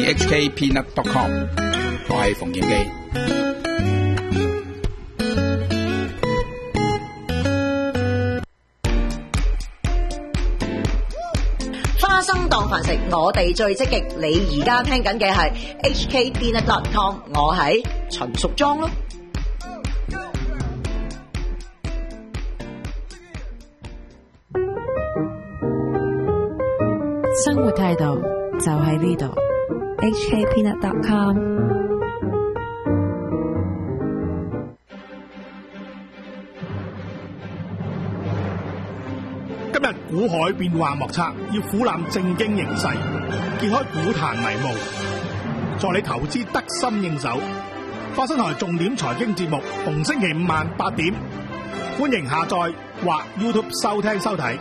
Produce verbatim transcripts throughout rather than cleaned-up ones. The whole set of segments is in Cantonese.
h k peanut dot com， 我係馮檢基。 花生當飯食，我哋最積極。你而家聽緊嘅係 h k peanut dot com， 我係陳淑莊咯。 生活態度就喺呢度 h k peanut dot com。 今日股海變幻莫測，要俯瞰正經形勢，揭開股壇迷霧，助你投資得心應手。花生台重點財經節目，逢星期五晚八點，歡迎下載或 YouTube 收聽收睇。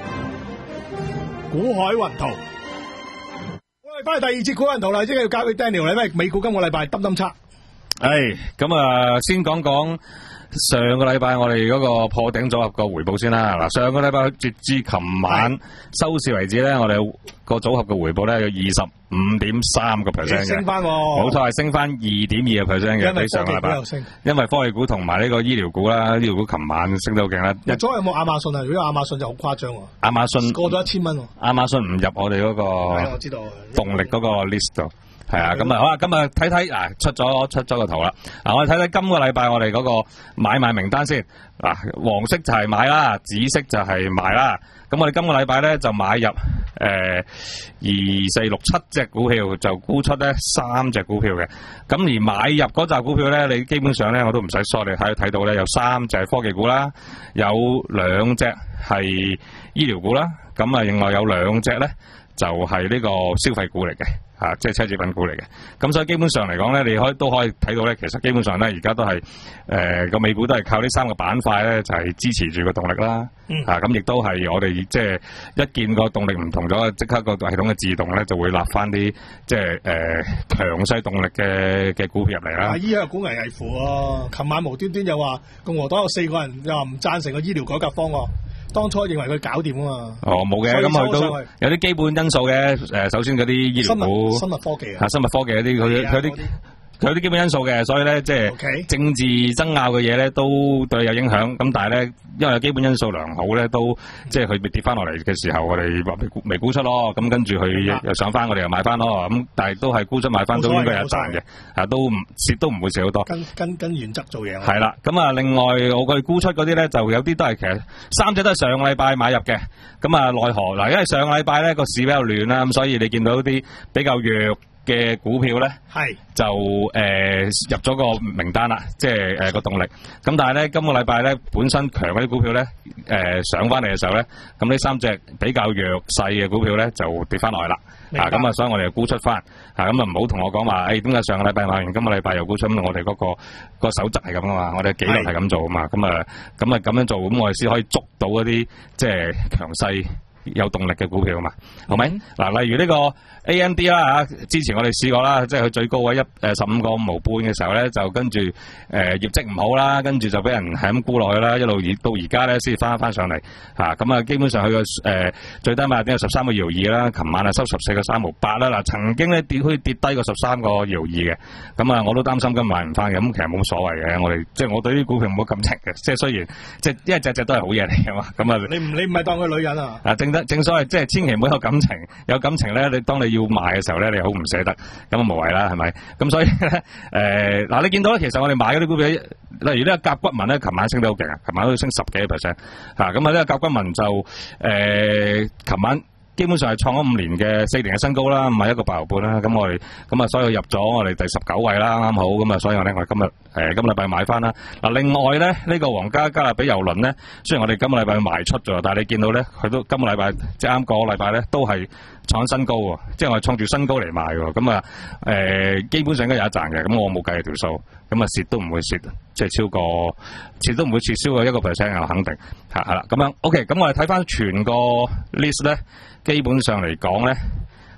股海雲圖，我哋翻嚟第二節股海雲圖啦，即係要交俾 Daniel 啦，因為美股今個禮拜揼揼差。 誒，咁啊，先講講上個禮拜我哋嗰個破頂組合個回報先啦。嗱，上個禮拜截至琴晚收市為止咧，我哋個組合嘅回報咧有二十五點三個 percent 嘅， 升翻， 冇錯係升翻二點二個 percent 嘅，比上個禮拜。因為科技股同埋呢個醫療股啦，醫療股琴晚升得好勁啦。 入咗有冇亞馬遜啊？如果亞馬遜就好誇張喎。 亞馬遜過咗一千蚊喎。 亞馬遜唔入我哋嗰個我知道動力嗰個 list 度。係啊，咁啊好啦，咁啊睇睇嗱出咗出咗個圖啦，嗱我哋睇睇今個禮拜我哋嗰個買賣名單先，嗱黃色就係買啦，紫色就係賣啦，咁我哋今個禮拜咧就買入誒二四六七隻股票，就沽出咧三隻股票嘅，咁而買入嗰扎股票咧，你基本上咧我都唔使梳，你睇睇到咧有三隻係科技股啦，有兩隻係醫療股啦，咁啊另外有兩隻咧就係呢個消費股嚟嘅。啊，即係奢侈品股嚟嘅，咁所以基本上嚟講咧，你可以都可以睇到咧，其實基本上咧，而家都係誒個美股都係靠呢三個板塊咧，就係、是、支持住個動力啦。嗯、啊，咁亦都係我哋即係一見個動力唔同咗，即刻個系統嘅自動咧就會立翻啲即係誒強勢動力嘅嘅股票入嚟啦。 醫藥股危危乎喎，琴晚無端端又話共和黨有四個人又話唔贊成個醫療改革方案。當初認為佢搞掂啊嘛，哦冇嘅，咁佢都有啲基本因素嘅。誒，首先嗰啲醫療股、 生物科技啊， 生物科技嗰啲佢佢啲佢有啲基本因素嘅，所以咧即係政治爭拗嘅嘢咧都對有影響。咁但係咧，因為有基本因素良好咧，都即係佢跌翻落嚟嘅時候，我哋話未沽出咯。咁跟住佢又上翻，我哋又買翻咯。咁但係都係沽出買翻都應該有賺嘅，啊都唔蝕都唔會蝕好多。 跟跟跟原則做嘢。 係啦，咁啊另外我哋沽出嗰啲咧，就有啲都係其實三隻都係上個禮拜買入嘅。咁啊奈何嗱，因為上個禮拜咧個市比較亂啦，咁所以你見到啲比較弱嘅股票咧，係就誒、呃、入咗個名單啦，即係誒個動力。咁但係咧，今個禮拜咧本身強嗰啲股票咧，誒、呃、上翻嚟嘅時候咧，咁呢三隻比較弱勢嘅股票咧就跌翻落嚟啦。啊，咁啊，所以我哋就沽出翻。啊，咁啊唔好同我講話，誒點解上個禮拜買完，今個禮拜又沽出？咁我哋嗰、那個、那個守則係咁啊嘛，我哋紀律係咁做啊嘛。咁啊，咁啊咁樣做，咁我哋先可以捉到一啲即係強勢有動力嘅股票啊嘛，好咪？嗱、嗯，例如呢個 A M D 啦嚇，之前我哋試過啦，即係佢最高位一誒十五個五毫半嘅時候咧，就跟住誒、呃、業績唔好啦，跟住就俾人係咁沽落去啦，一路到而家咧先至翻翻上嚟嚇，咁啊基本上佢個誒最低買點有十三個搖二啦，琴晚啊收十四個三毫八啦，嗱曾經咧跌可以跌低過十三個搖二嘅，咁啊我都擔心今日買唔翻嘅，咁其實冇所謂嘅，我哋即係我對啲股票冇感情嘅，即係雖然即係因為隻隻都係好嘢嚟嘅嘛，咁啊你唔你唔係當佢女人啊？啊正得正所謂即係千祈唔好有感情，有感情咧，你當你要賣嘅時候咧，你好唔捨得，咁啊無謂啦，係咪？咁所以咧，誒嗱，你見到咧，其實我哋買嗰啲股票，例如呢個甲骨文咧，琴晚升得好勁啊，琴晚都升十幾個 percent，嚇，咁啊呢個甲骨文就誒，琴晚基本上係創咗五年嘅四年嘅新高啦，唔係一個八毫半啦，咁我哋咁啊，所以入咗我哋第十九位啦，啱好，咁啊，所以我咧我哋今日誒今個禮拜買翻啦。嗱，另外咧呢個皇家加勒比郵輪咧，雖然我哋今個禮拜賣出咗，但係你見到咧，佢都今個禮拜即係啱個禮拜咧，都係創新高喎，即係我哋創住新高嚟賣喎，咁啊誒基本上應該有一賺嘅，咁我冇計條數，咁啊蝕都唔會蝕，即係超過蝕都唔會蝕超過一個 percent 啊，肯定係係啦，咁樣 OK，咁我哋睇翻全個 list 咧。基本上嚟講咧，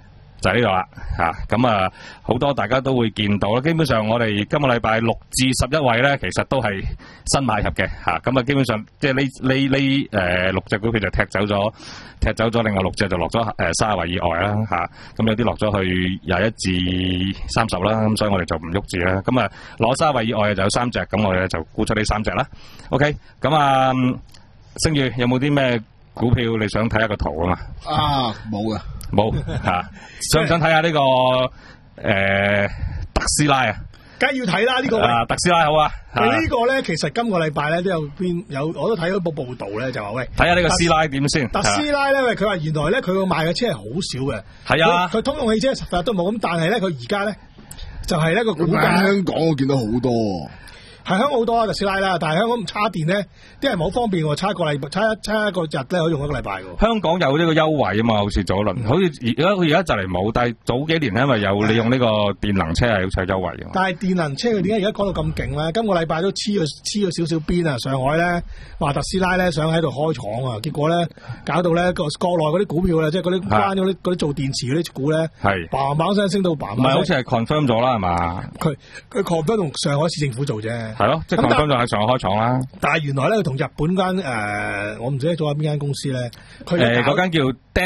就喺呢度啦嚇，咁啊好多大家都會見到啦。基本上我哋今個禮拜六至十一位咧，其實都係新買入嘅嚇，咁啊基本上即係呢呢呢誒六隻股票就踢走咗，踢走咗另外六隻就落咗誒三十位以外啦嚇，咁有啲落咗去廿一至三十啦，咁所以我哋就唔喐住啦。咁啊攞三十位以外就有三隻，咁我哋就沽出呢三隻啦。OK， 咁啊星宇有冇啲咩股票你想睇下個圖啊嘛？ 啊冇噶。 冇吓，想唔想睇下呢個誒特斯拉啊？ 梗係要睇啦呢個。 啊，特斯拉好啊。 呢個咧，其實今個禮拜咧都有邊有，我都睇到一部報道咧，就話喂， 睇下呢個斯拉點先。 特斯拉咧，佢話原來咧佢個賣嘅車係好少嘅。 係啊， 佢通用汽車十日都冇咁，但係咧佢而家咧就係一個股價。 香港我見到好多。 係香港好多啊特斯拉啦，但係香港唔叉電咧，啲人唔好方便喎，叉一個禮拜，叉一叉一個日咧可以用一個禮拜喎。香港有呢個優惠啊嘛，好似早輪，好似而家佢而家就嚟冇，但係早幾年因為有你用呢個電能車係好似有優惠嘅。 但係電能車佢點解而家講到咁勁咧？今個禮拜都黐咗黐咗少少邊啊！上海咧話特斯拉咧想喺度開廠啊，結果咧搞到咧個國內嗰啲股票咧，即係嗰啲關嗰啲嗰啲做電池嗰啲股咧，係嘭嘭聲升到嘭嘭。唔係好似係 confirm 咗啦係嘛？佢佢 confirm 同上海市政府做啫。係咯，即係 confirm 咗喺上海開廠啦。但係原來咧佢同日本間誒、呃，我唔知做喺邊間公司咧。誒嗰間叫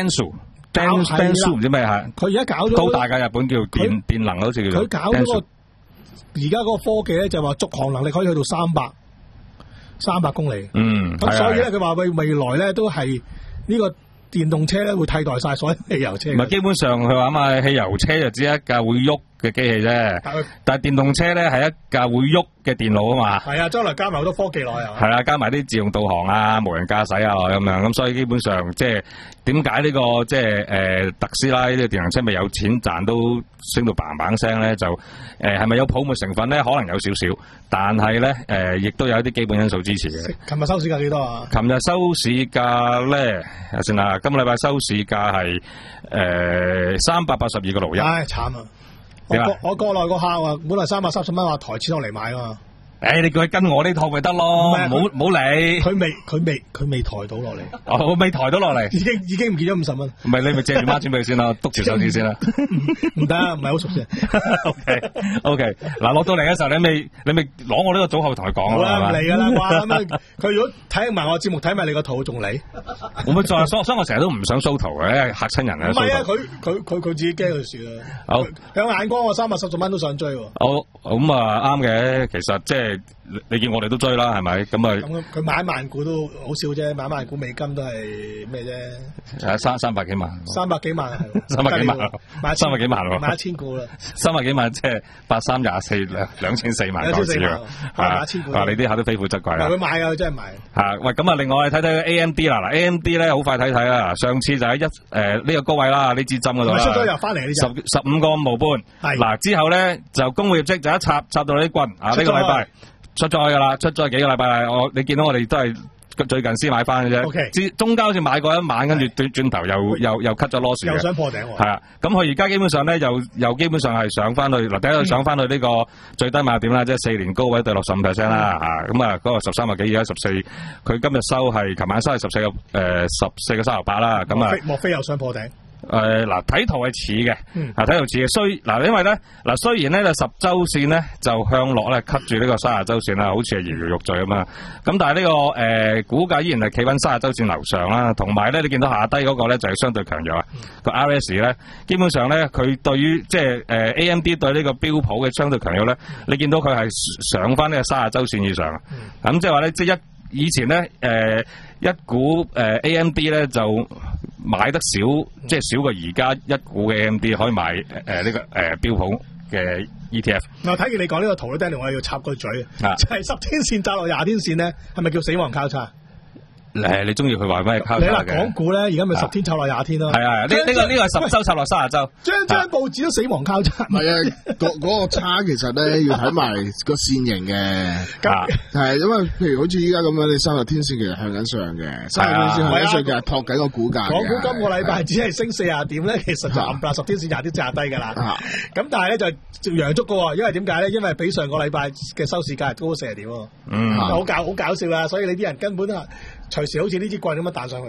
Denso，Denso 唔知咩係。佢而家搞咗高大嘅日本叫電電能好似叫做。佢搞咗個而家嗰個科技咧就話續航能力可以去到三百三百公里。嗯，咁所以咧佢話未未來咧都係呢個電動車咧會替代晒所有汽油車。唔係基本上佢話嘛，汽油車就只係一架會喐嘅機器啫，但係電動車咧係一架會喐嘅電腦啊嘛。係啊，將來加埋好多科技落去。係啊，加埋啲自動導航啊、無人駕駛啊咁樣，咁所以基本上即係點解呢個即係誒特斯拉呢個電動車咪有錢賺都升到嘭嘭聲咧？就誒係咪有泡沫成分咧？可能有少少，但係咧誒亦都有一啲基本因素支持嘅。琴日收市價幾多啊？琴日收市價咧，先啦，今個禮拜收市價係誒三百八十二個六一。唉，慘啊！我國我國內個客啊，本來三百三十蚊話抬錢落嚟買啊嘛。誒，你叫佢跟我呢套咪得咯，唔好唔好理。佢未佢未佢未抬到落嚟。哦，未抬到落嚟。已經已經唔見咗五十蚊。唔係你咪借住孖錢俾佢先啦，督住手指先啦。唔得，唔係好熟先。O K O K， 嗱落到嚟嘅時候，你咪你咪攞我呢個組合同佢講。好啦，唔嚟噶啦，哇咁啊！佢如果睇埋我節目，睇埋你個圖，仲嚟？我咪再所所以我成日都唔想 show 圖嘅，嚇親人啊！唔係啊，佢佢佢佢自己驚佢算啦。好，響眼光我三百四十蚊都想追喎。好，咁啊啱嘅，其實即係。你見我哋都追啦，係咪？咁啊，咁佢買一萬股都好少啫，買一萬股美金都係咩啫？係三三百幾萬，三百幾萬，三百幾萬，買三百幾萬喎，買一千股啦，三百幾萬即係八三廿四兩兩千四萬港紙啊，買一千股，你啲客都非富則貴啦。佢買啊，真係買。嚇喂，咁啊，另外我哋睇睇 A M D 啦，嗱 A M D 咧好快睇睇啦，上次就喺一誒呢個高位啦，呢支針嗰度啦，出咗又翻嚟呢隻，十十五個五毫半，嗱之後咧就公會業績就一插插到呢啲棍啊，呢個禮拜。出咗噶啦，出咗幾個禮拜，我你見到我哋都係最近先買翻嘅啫。Okay. 中間好似買過一晚，跟住轉轉頭又又又 cut 咗 loss 嘅。又想破頂喎。係啊，咁佢而家基本上咧，又又基本上係上翻去嗱，第一度上翻去呢個最低買點啦，即係四年高位對六十五 percent 啦嚇。咁啊，嗰個十三個幾而家十四，佢今日收係琴晚收係十四個誒十四個三毫八啦。咁啊，莫非又想破頂？誒、呃，嗱睇圖係似嘅，啊睇圖似嘅，雖嗱因為咧嗱雖然咧就十周線咧就向落咧 cut 住呢個三十周線啦，好似係搖搖欲墜咁啊，咁但係呢、這個誒、呃、股價依然係企穩三十周線樓上啦，同埋咧你見到下低嗰個咧就係、是、相對強弱啊，個 R S 咧基本上咧佢對於即係誒 A M D 對呢個標普嘅相對強弱咧，你見到佢係上翻呢個三十周線以上，咁即係話咧即係一。以前咧，誒、呃、一股誒、呃、A M D 咧就買得少，即係少過而家一股嘅 A M D 可以買誒呢、呃這個誒、呃、標普嘅 E T F。嗱，睇住你講呢個圖咧，Daniel，我要插個嘴啊，就係、是、十天線扎落廿天線咧，係咪叫死亡交叉？誒，你中意佢話咩交叉嘅？你嗱港股咧，而家咪十天插落廿天咯。係啊，呢呢個呢個係十周插落三十周。張張報紙都死亡交叉。唔係啊，嗰嗰個差其實咧要睇埋個線型嘅。係因為譬如好似依家咁樣，你三十天線其實向緊上嘅，三十天線向緊上嘅，托緊個股價。港股今個禮拜只係升四十點咧，其實就冚唪唥十天線廿天炸低㗎啦。咁但係咧就陽燭㗎喎，因為點解咧？因為比上個禮拜嘅收市價高四十點喎。嗯。好搞好搞笑啦，所以你啲人根本都係。隨時好似呢支棍咁樣彈上去，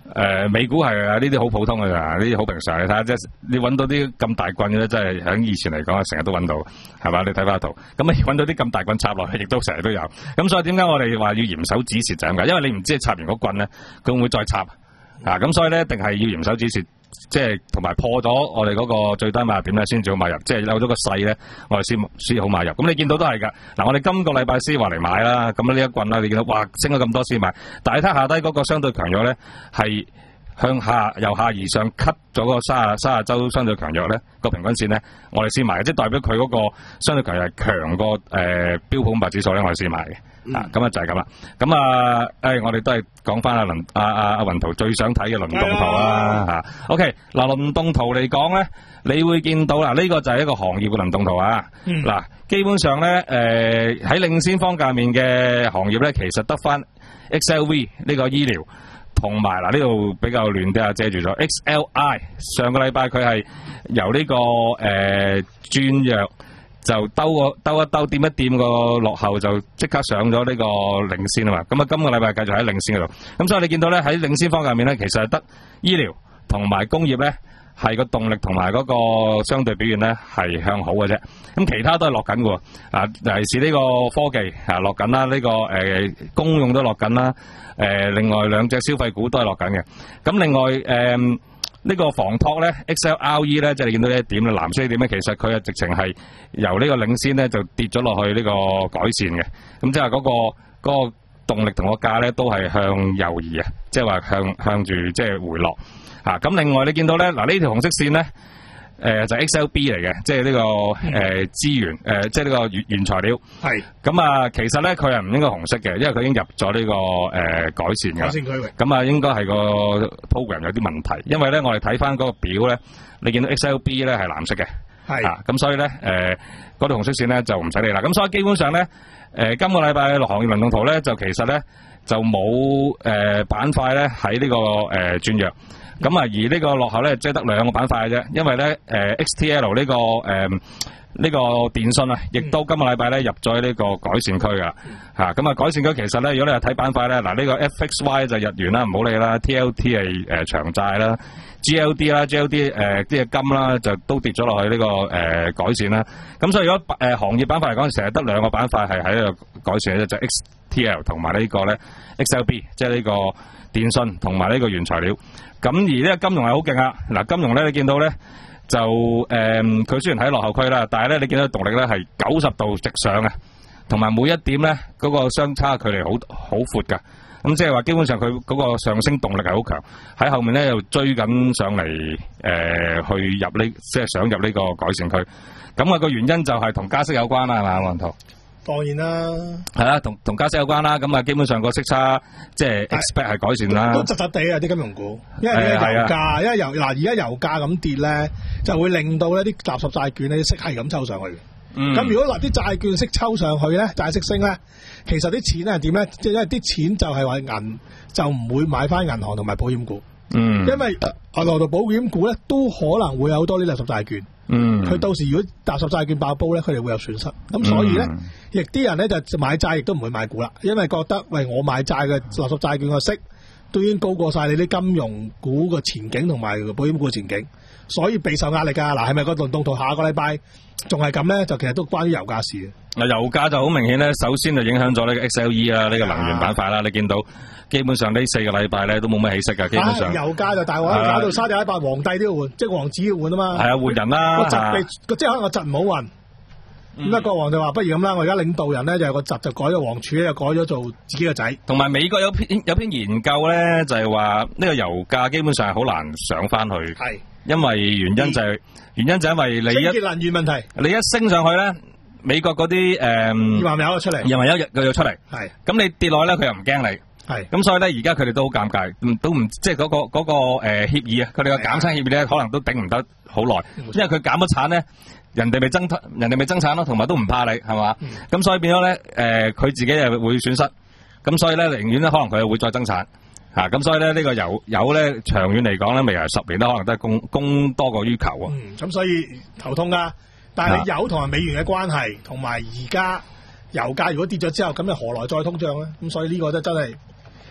誒美股係啊，呢啲好普通嘅咋，呢啲好平常。你睇下，即係你揾到啲咁大棍嘅咧，真係喺以前嚟講，成日都揾到，係嘛？你睇翻圖，咁你揾到啲咁大棍插落去，亦都成日都有。咁所以點解我哋話要嚴守指示就係咁解？因為你唔知插完嗰棍咧，佢會唔會再插啊？咁所以咧，一定係要嚴守指示。即係同埋破咗我哋嗰個最低買入點咧，先至好買入。即係有咗個勢咧，我哋先先好買入。咁你見到都係㗎。嗱，我哋今個禮拜先話嚟買啦。咁呢一棍啦，你見到哇升咗咁多先買。但係睇下低嗰個相對強弱咧，係向下由下而上 cut 咗個三十三十周相對強弱咧個平均線咧，我哋先買嘅。即係代表佢嗰個相對強弱係強過誒、呃、標普五百指數咧，我哋先買嘅。嗯、啊，咁啊就係咁啦。咁啊，誒、哎，我哋都係講翻阿倫阿阿阿雲圖最想睇嘅輪動圖啦嚇。OK，嗱輪動圖嚟講咧，你會見到啦，呢、這個就係一個行業嘅輪動圖啊。嗱、嗯，基本上咧，誒、呃、喺領先方價面嘅行業咧，其實得翻 X L V 呢個醫療，同埋嗱呢度比較亂啲啊，遮住咗 X L I。上個禮拜佢係由呢、這個誒轉弱。呃就兜個兜一兜掂一掂個落後就即刻上咗呢個領先啊嘛，咁啊今個禮拜繼續喺領先嗰度，咁所以你見到咧喺領先方向面咧，其實係得醫療同埋工業咧係個動力同埋嗰個相對表現咧係向好嘅啫，咁其他都係落緊嘅喎，啊尤其是呢個科技啊落緊啦，呢、這個誒、呃、公用都落緊啦，誒、呃、另外兩隻消費股都係落緊嘅，咁另外誒。呃呢個防託咧 ，X L R E 咧，即係你見到呢一點咧，藍色呢點咧，其實佢係直情係由呢個領先咧就跌咗落去呢個改善嘅，咁即係嗰個嗰個動力同個價咧都係向右移啊，即係話向向住即係回落嚇。咁另外你見到咧嗱呢條紅色線咧。誒、呃、就係、X L B 嚟嘅，即係呢、這個誒、呃、資源誒、呃，即係呢個原原材料。係。咁啊，其實咧佢係唔應該紅色嘅，因為佢已經入咗呢、這個誒、呃、改善㗎。改善區域。咁啊，應該係個 program 有啲問題，因為咧我哋睇翻嗰個表咧，你見到 X L B 咧係藍色嘅。係。啊，咁所以咧誒嗰條紅色線咧就唔使理啦。咁所以基本上咧誒、呃、今個禮拜嘅行業輪動圖咧就其實咧就冇誒板塊咧喺呢、這個誒、呃、轉弱。咁啊，而呢個落後咧，即係得兩個板塊嘅啫，因為咧，誒、呃、X T L 呢、這個誒呢、呃這個電信啊，亦都今個禮拜咧入咗呢個改善區噶，嚇咁啊改善區其實咧，如果你係睇板塊咧，嗱、這、呢個 F X Y 就日元啦，唔好理啦 ，T L T 係誒、呃、長債啦 ，G L D 啦 ，G L D 誒啲嘅金啦，就都跌咗落去呢、這個誒、呃、改善啦。咁所以如果誒、呃、行業板塊嚟講，成日得兩個板塊係喺呢個改善嘅啫，就 X T L 同埋呢個咧 X L B， 即係呢個電信同埋呢個原材料。咁而呢個金融係好勁啊！嗱，金融咧你見到咧就誒，佢、呃、雖然喺落後區啦，但係咧你見到動力咧係九十度直上嘅，同埋每一點咧嗰、那個相差距離好好闊㗎。咁即係話基本上佢嗰個上升動力係好強，喺後面咧又追緊上嚟誒、呃、去入呢，即係想入呢個改善區。咁、那、啊個原因就係同加息有關啦，係嘛，黃圖？ 當然啦， 係啦，同同加息有關啦。咁啊，基本上個息差即係 expect 係改善啦。 都窒窒地啊啲金融股，因為咧油價，因為油嗱而家油價咁跌咧，就會令到咧啲垃圾債券咧啲息係咁抽上去嘅。咁、嗯、如果話啲債券息抽上去咧，債息升咧，其實啲錢係點咧？即係因為啲錢就係話銀就唔會買翻銀行同埋保險股。嗯，因為銀行同保險股咧都可能會有多啲垃圾債券。嗯，佢到時如果垃圾債券爆煲咧，佢哋會有損失。咁所以咧，亦、嗯、啲人咧就買債亦都唔會買股啦，因為覺得喂我買債嘅垃圾債券嘅息都已經高過晒你啲金融股嘅前景同埋保險股嘅前景，所以備受壓力㗎。嗱，係咪個輪動圖下個禮拜仲係咁咧？就其實都關於油價事嘅。嗱，油價就好明顯咧，首先就影響咗呢個 X L E 啦，呢個能源板塊啦。你見到基本上呢四個禮拜咧都冇乜起色㗎，基本上。啊、油價就大鑊，搞到沙地阿拉伯皇帝都要換，即係王子要換啊嘛。係啊，換人啦。個侄個即係可能個侄唔好運。咁啊，國王就話不如咁啦，我而家領導人咧就有個侄就改咗王儲咧，就改咗做自己個仔。同埋美國有篇有篇研究咧，就係話呢個油價基本上係好難上翻去。係。因為原因就係、是、原因就係因為你一清潔能源問題，你一升上去咧，美國嗰啲誒頁岩油出嚟，頁岩油佢又出嚟。係。咁你跌落去咧，佢又唔驚你。係，咁所以咧，而家佢哋都好尷尬，都唔即係嗰個嗰、嗰個誒、呃、協議啊，佢哋嘅減產協議咧，可能都頂唔得好耐，因為佢減咗產咧，人哋咪增人哋咪增產咯，同埋都唔怕你，係嘛？咁、嗯、所以變咗咧，誒、呃、佢自己又會損失，咁所以咧寧願咧，可能佢又會再增產，嚇、啊，咁所以咧呢、呢個油油咧長遠嚟講咧，未來十年都可能都係供供多過於求啊。嗯，咁所以頭痛㗎，但係油同埋美元嘅關係，同埋而家油價如果跌咗之後，咁又何來再通脹咧？咁所以呢個都真係。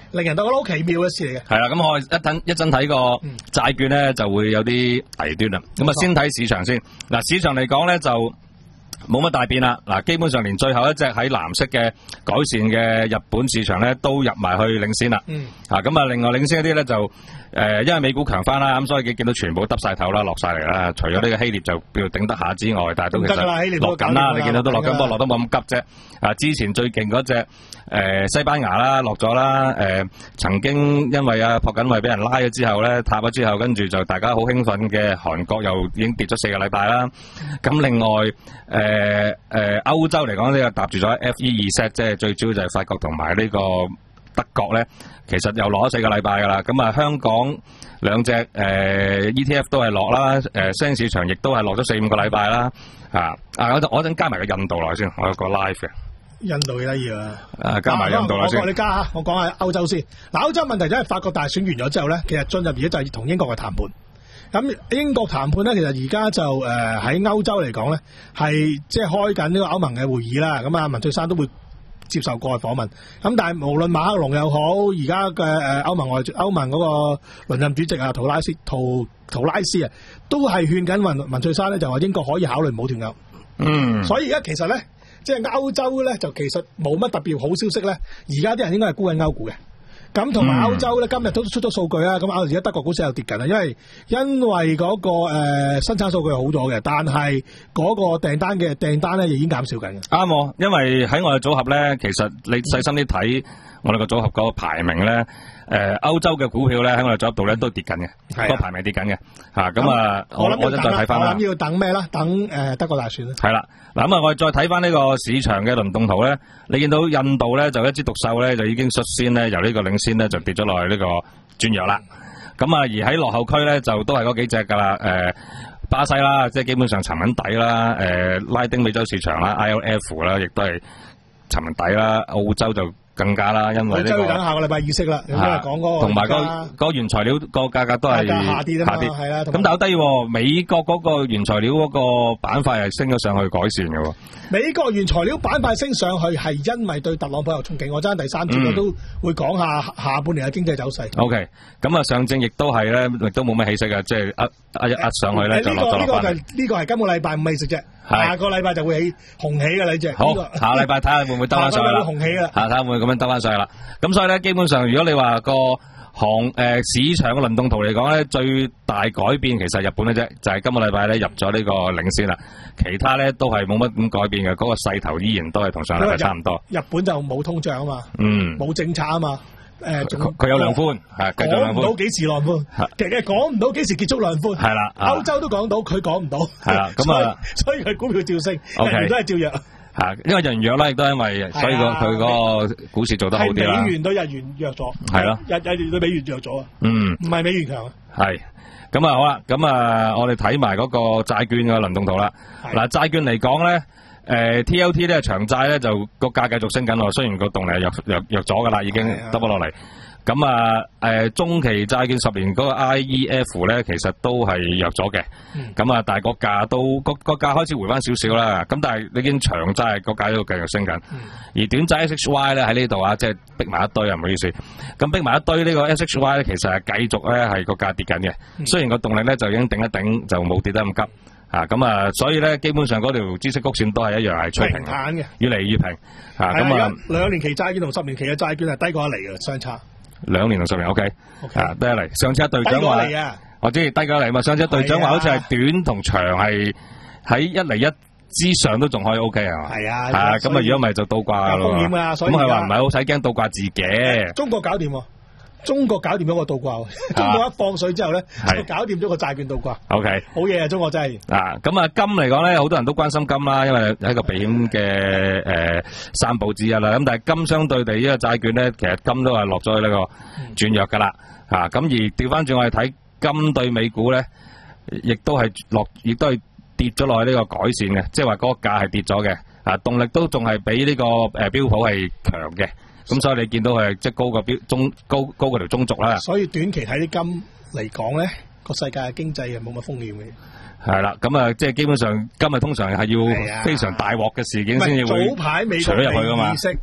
令人覺得好奇妙嘅事嚟嘅。 係啦，咁我一等一陣睇個債券咧，就會有啲弊端啦。咁啊，先睇市場先。嗱，市場嚟講咧就冇乜大變啦。嗱，基本上連最後一隻喺藍色嘅改善嘅日本市場咧，都入埋去領先啦。嗯。啊，咁啊，另外領先一啲咧就誒、呃，因為美股強翻啦，咁所以你見到全部耷晒頭啦，落晒嚟啦。除咗呢個希臘就叫頂得下之外，但係都其實落緊啦。你見到都落緊，不過落得冇咁急啫。啊，之前最勁嗰隻誒西班牙啦，落咗啦。誒、呃，曾經因為啊朴槿惠俾人拉咗之後咧，塌咗之後，跟住就大家好興奮嘅韓國又已經跌咗四個禮拜啦。咁另外誒誒歐洲嚟講呢，又搭住咗 F E 二 set， 即係最主要就係法國同埋呢個德國咧，其實又落咗四個禮拜噶啦。咁啊，香港兩隻誒、呃、E T F 都係落啦，誒、呃、新興市場亦都係落咗四五個禮拜啦。啊啊，我我陣加埋個印度落先，我有個 live 嘅。 印度嘅要啊， 啊加埋印度落先。 我你加下，我講下歐洲先。嗱，歐洲問題就係法國大選完咗之後咧，其實進入而家就係同英國嘅談判。咁英國談判咧，其實而家就誒喺歐洲嚟講咧，係即係開緊呢個歐盟嘅會議啦。咁啊，文翠珊都會接受過訪問。咁但係無論馬克龍又好，而家嘅誒歐盟外歐盟嗰個輪任主席啊，圖拉斯圖圖拉斯啊，都係勸緊文文翠珊咧，就話英國可以考慮唔好脫歐。嗯。所以而家其實咧，即係歐洲咧，就其實冇乜特別好消息咧。而家啲人應該係沽緊歐股嘅。咁同埋歐洲咧，今日都出咗數據啦。咁歐而家德國股市又跌緊啦，因為因為嗰、那個誒、呃、生產數據好咗嘅，但係嗰個訂單嘅訂單咧，已經減少緊嘅。啱， 因為喺我哋組合咧，其實你細心啲睇我哋個組合個排名咧，誒、呃、歐洲嘅股票咧喺我哋組合度咧都跌緊嘅，個排名跌緊嘅嚇。咁啊，我我陣再睇翻啦。 我諗要等咩啦？等誒、呃、德國大選啦。 係啦，嗱咁啊，我哋再睇翻呢個市場嘅輪動圖咧，你見到印度咧就一枝獨秀咧，就已經率先咧由呢個領先咧就跌咗落去呢個轉弱啦。咁啊，而喺落後區咧就都係嗰幾隻㗎啦，誒、呃、巴西啦，即係基本上沉穩底啦，誒、呃、拉丁美洲市場啦 ，I L F 啦，亦都係沉穩底啦，澳洲就更加啦，因為呢、這個等下個禮拜議息啦，咁講嗰個同埋嗰嗰原材料個價格都係下跌啊嘛，係啊， 咁但係低喎，美國嗰個原材料嗰個板塊係升咗上去改善嘅喎。 美國原材料板塊升上去係因為對特朗普有憧憬，我爭第三節我都會講下下半年嘅經濟走勢。O K， 咁啊上證亦都係咧，亦都冇乜起色嘅，即係一一一上去咧就落咗落翻。呢、這個就呢、 這個係今個禮拜五起色啫，下個禮拜就會起紅起嘅呢隻。 好，這個、下禮拜睇下會唔會兜翻上去啦。 紅起啦， 下睇下會唔會咁樣兜翻上去啦。咁所以咧，基本上如果你話個行誒、呃、市場嘅輪動圖嚟講咧，最大改變其實係日本嘅啫，就係、是、今個禮拜咧入咗呢個領先啦，其他咧都係冇乜咁改變嘅，嗰、那個勢頭依然都係同上禮拜差唔多。 日本就冇通脹啊嘛，嗯，冇政策啊嘛，誒， 佢有量寬，係繼續量寬， 講唔到幾時量寬，其實講唔到幾時結束量寬，係啦，歐洲都講到，佢講唔到，係啦，咁啊，所以佢股票照升，日元都係照弱。 吓，因為日元弱啦，亦都因為所以個佢嗰個股市做得好啲啦。 美元對日元弱咗，係咯，日日元對美元弱咗啊。嗯，唔係美元強啊。係， 咁啊好啦，咁啊我哋睇埋嗰個債券嘅輪動圖啦。嗱，債券嚟講咧，誒、呃、T L T 咧長債咧就個價繼續升緊喎，雖然個動力係弱弱弱咗噶啦，已經耷咗落嚟。咁啊，誒、呃、中期債券十年嗰個 I E F 咧，其實都係弱咗嘅。咁、嗯、啊，但係個價都個個價開始回翻少少啦。咁但係你見長債個價都繼續升緊、嗯，而短債 S H Y 咧喺呢度啊，即係逼埋一堆啊，唔好意思。咁逼埋一堆呢個 S H Y 咧，其實係繼續咧係個價跌緊嘅、嗯。雖然個動力咧就已經頂一頂，就冇跌得咁急。啊，咁啊，所以咧基本上嗰條孳息曲線都係一樣係趨平嘅，越嚟越平。啊，咁啊， 兩年期債券同十年期嘅債券係低過一厘嘅相差。 兩年同十年 OK， okay. 啊，低一厘。上次阿隊長話，我知低過一厘嘛。上次隊長話好似係短同長係喺一厘一之上都仲可以 OK 係嘛？係啊，啊咁啊，如果唔係就倒掛咯。風險啊，所以咁係話唔係好使驚倒掛自己。 中國搞掂喎。中國搞掂咗個倒掛、啊，中國一放水之後咧，就搞掂咗個債券倒掛。O K， 好嘢啊！中國真係。嗱，咁啊金嚟講咧，好多人都關心金啦，因為係一個避險嘅誒三寶之一啦。咁但係金相對地呢個債券咧，其實金都係落咗去呢個轉弱噶啦。啊，咁而調翻轉我哋睇金對美股咧，亦都係落，亦都係跌咗落去呢個改善嘅，即係話嗰個價係跌咗嘅。啊，動力都仲係比呢個誒標普係強嘅。咁所以你見到係即係高個標中高高嗰條中軸啦。所以短期睇啲金嚟講咧，個世界嘅經濟係冇乜風險嘅。係啦，咁啊，即係基本上今日通常係要非常大鑊嘅事件先至會除咗入去噶嘛。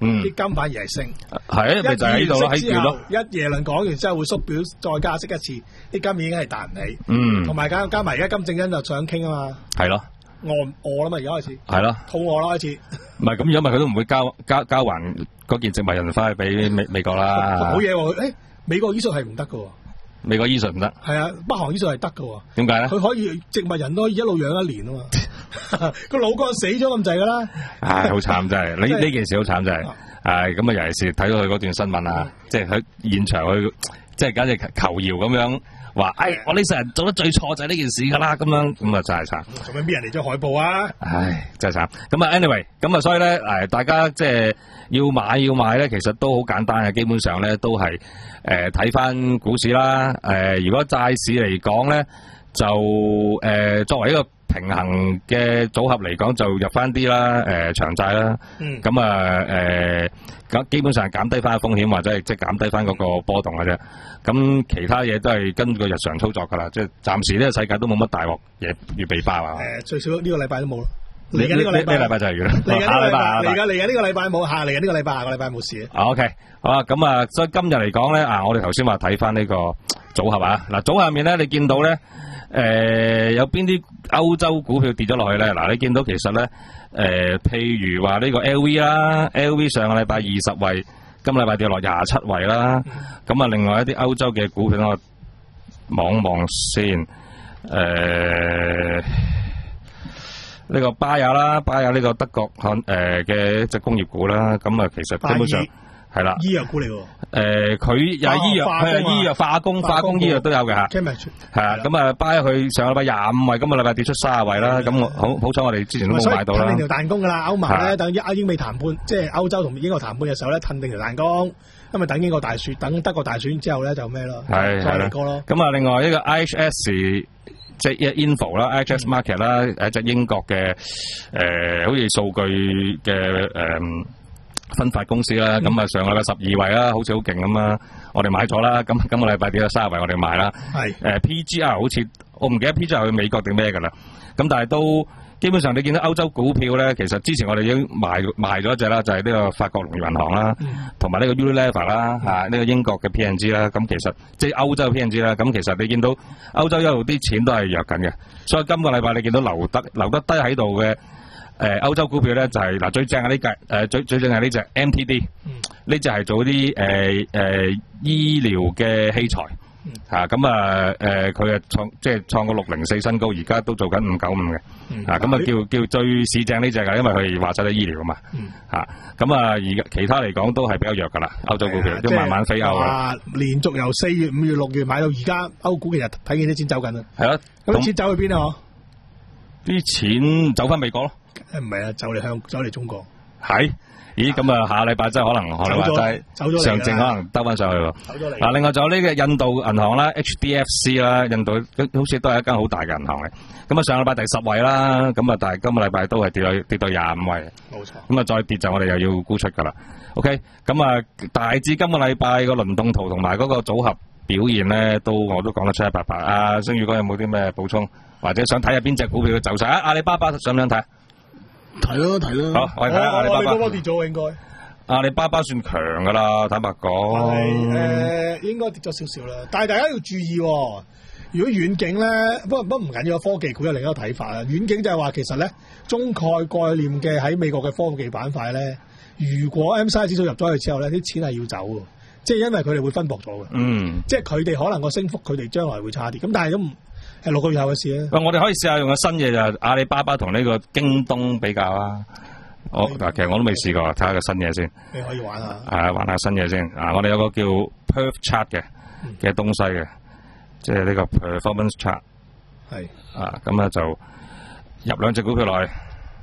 嗯， 啲金反而係升。 係啊，咪就喺度咯，喺之度咯。 一耶倫講完之後會縮表，再加息一次，啲金已經係彈唔起。 嗯， 同埋加加埋而家金正恩就想傾啊嘛。 係咯。 餓餓啦嘛，而家開始。 係咯。 肚餓啦開始。 唔係咁，如果唔係佢都唔會交交交還嗰件植物人翻去俾美美國啦。 好嘢喎！誒，美國醫術係唔得㗎。 美國醫術唔得。 係啊，北韓醫術係得㗎。點解咧？ 佢可以植物人都可以一路養一年啊嘛。個老哥死咗咁滯㗎啦。 唉，好慘真係，呢呢件事好慘真係。誒咁啊，尤其是睇到佢嗰段新聞啊，即係喺現場去，即係簡直求饒咁樣話，誒、哎、我呢世人做得最錯就係呢件事㗎啦，咁樣咁啊真係慘。 做咩搣人哋張海報啊？ 唉，真係慘。咁啊，anyway，咁啊，所以咧誒，大家即係要買要買咧，其實都好簡單嘅，基本上咧都係誒睇翻股市啦。誒、呃，如果債市嚟講咧，就誒、呃、作為一個平衡嘅組合嚟講，就入翻啲啦，誒、呃、長債啦，咁啊誒咁基本上減低翻風險，或者係即係減低翻嗰個波動嘅啫。咁其他嘢都係跟個日常操作㗎啦，即係暫時呢個世界都冇乜大鑊嘢預備包啊。 誒最少呢個禮拜都冇咯，嚟緊呢個禮拜， 呢禮拜就係完啦。 嚟緊呢個禮拜，嚟緊嚟緊呢個禮拜冇，下嚟緊呢個禮拜，下個禮拜冇事。 啊 OK， 好啊，咁啊，所以今日嚟講咧啊，我哋頭先話睇翻呢個組合啊，嗱組合入面咧，你見到咧。誒、呃、有邊啲歐洲股票跌咗落去咧？嗱，你見到其實咧，誒、呃、譬如話呢個 L V 啦 ，L V 上個禮拜二十位，今個禮拜跌落廿七位啦。咁啊，另外一啲歐洲嘅股票我望望先，誒、呃、呢、這個巴雅啦，巴雅呢個德國漢誒嘅一隻工業股啦。咁啊，其實基本上。係啦， 醫藥股嚟喎。 誒，佢又係醫藥，佢係醫藥化工、化工醫藥都有嘅嚇。係啊，咁啊，巴佢上個禮拜廿五位，今個禮拜跌出卅位啦。咁好好彩，我哋之前都冇買到啦。 褪定條彈弓㗎啦，歐盟咧等歐英美談判，即係歐洲同英國談判嘅時候咧，褪定條彈弓，因為等英國大選，等德國大選之後咧就咩咯，再嚟過咯。咁啊，另外一個 I H S 即係 info 啦 ，I H S Market 啦，一隻英國嘅誒，好似數據嘅誒。分發公司啦，咁啊上個禮拜十二位啦，好似好勁咁啊！我哋買咗啦，咁今個禮拜跌咗三十位，我哋買啦。係誒、呃、P G R 好似我唔記得 P G R 去美國定咩㗎啦，咁但係都基本上你見到歐洲股票咧，其實之前我哋已經賣賣咗一隻啦，就係、是、呢個法國農業銀行啦，同埋呢個 Unilever 啦，嚇、啊、呢、這個英國嘅 P and G 啦，咁其實即係歐洲嘅 P and G 啦，咁其實你見到歐洲一路啲錢都係弱緊嘅，所以今個禮拜你見到留得留得低喺度嘅。誒、呃、歐洲股票咧就係、是、嗱最正係呢隻誒最最正係呢隻 M T D，呢隻係做啲誒誒醫療嘅器材嚇，咁啊誒佢啊創即係創個六零四新高，而家都做緊五九五嘅嚇，咁啊叫叫最市正呢隻㗎，因為佢話晒啲醫療啊嘛嚇，咁啊而其他嚟講都係比較弱㗎啦，歐洲股票都慢慢飛歐啊， 連續由四月、五月、六月買到而家，歐股其實睇見啲錢走緊啦， 係咯， 咁啲錢走去邊啊？ 啲錢走翻美國咯。 誒唔係啊，走嚟香，走嚟中國。 係，咦咁啊，下禮拜真係可能可能話齋， 走咗上證可能兜翻上去喎。 走咗嚟。 嗱，另外仲有呢個印度銀行啦 ，H D F C 啦，印度好似都係一間好大嘅銀行嚟。咁啊，上禮拜第十位啦，咁啊，但係今個禮拜都係跌到跌到廿五位。冇錯。咁啊，再跌就我哋又要沽出㗎啦。OK，咁啊，大致今個禮拜個輪動圖同埋嗰個組合表現咧，都我都講得七七八八。啊，星宇哥有冇啲咩補充，或者想睇下邊隻股票嘅走勢啊？阿里巴巴想唔想睇？ 睇咯睇咯， 好，我哋睇下阿里巴巴。 阿里巴巴跌咗應該。 阿里巴巴算強噶啦，坦白講。 係誒，應該跌咗少少啦。但係大家要注意、哦，如果遠景咧，不過不過唔緊要，科技股有另一個睇法啦。遠景就係話其實咧，中概概念嘅喺美國嘅科技板塊咧，如果 M S C I 指數入咗去之後咧，啲錢係要走嘅，即係因為佢哋會分薄咗嘅。嗯。即係佢哋可能個升幅，佢哋將來會差啲。咁但係都唔。係六個月後嘅事咧。喂， 我哋可以試下用個新嘢就係阿里巴巴同呢個京東比較啊。我嗱，其實我都未試過，睇下個新嘢先。 你可以玩下。 係啊，玩下新嘢先。啊，我哋有個叫 Perf Chart 嘅嘅東西嘅，即係呢個 Performance Chart。係。啊，咁咧就入兩隻股票落去，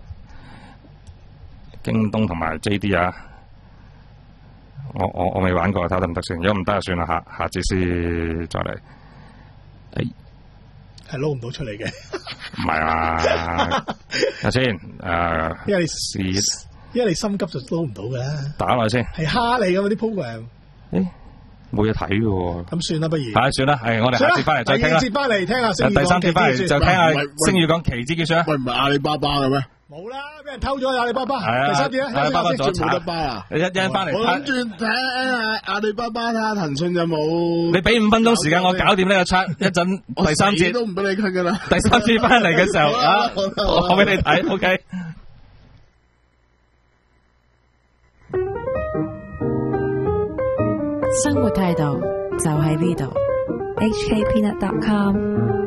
京東同埋 J D 啊。我我我未玩過，睇下得唔得先。如果唔得就算啦，下下次先再嚟。誒。 係撈唔到出嚟嘅， 唔係啊，睇先，誒、呃， 因為你試，因為你心急就撈唔到嘅啦。打落去先， 係蝦你㗎嘛啲 program， 誒，冇嘢睇嘅喎。咁算啦，不如， 係算啦，係我哋下次翻嚟再聽啦。 第二節翻嚟聽下星宇講， 第三節翻嚟就聽下星宇講期指結算。 喂，唔係阿里巴巴嘅咩？ 冇啦，俾人偷咗阿里巴巴。 係啊， 第三點阿里巴巴做冇得包啊！ 你一陣翻嚟， 我諗住睇下阿里巴巴睇下騰訊有冇。 你俾五分鐘時間我搞掂呢個 chat，一陣第三節都唔俾你咳噶啦。 第三節翻嚟嘅時候啊，我俾你睇 ，OK。 生活態度就喺呢度。 H K Peanut dot com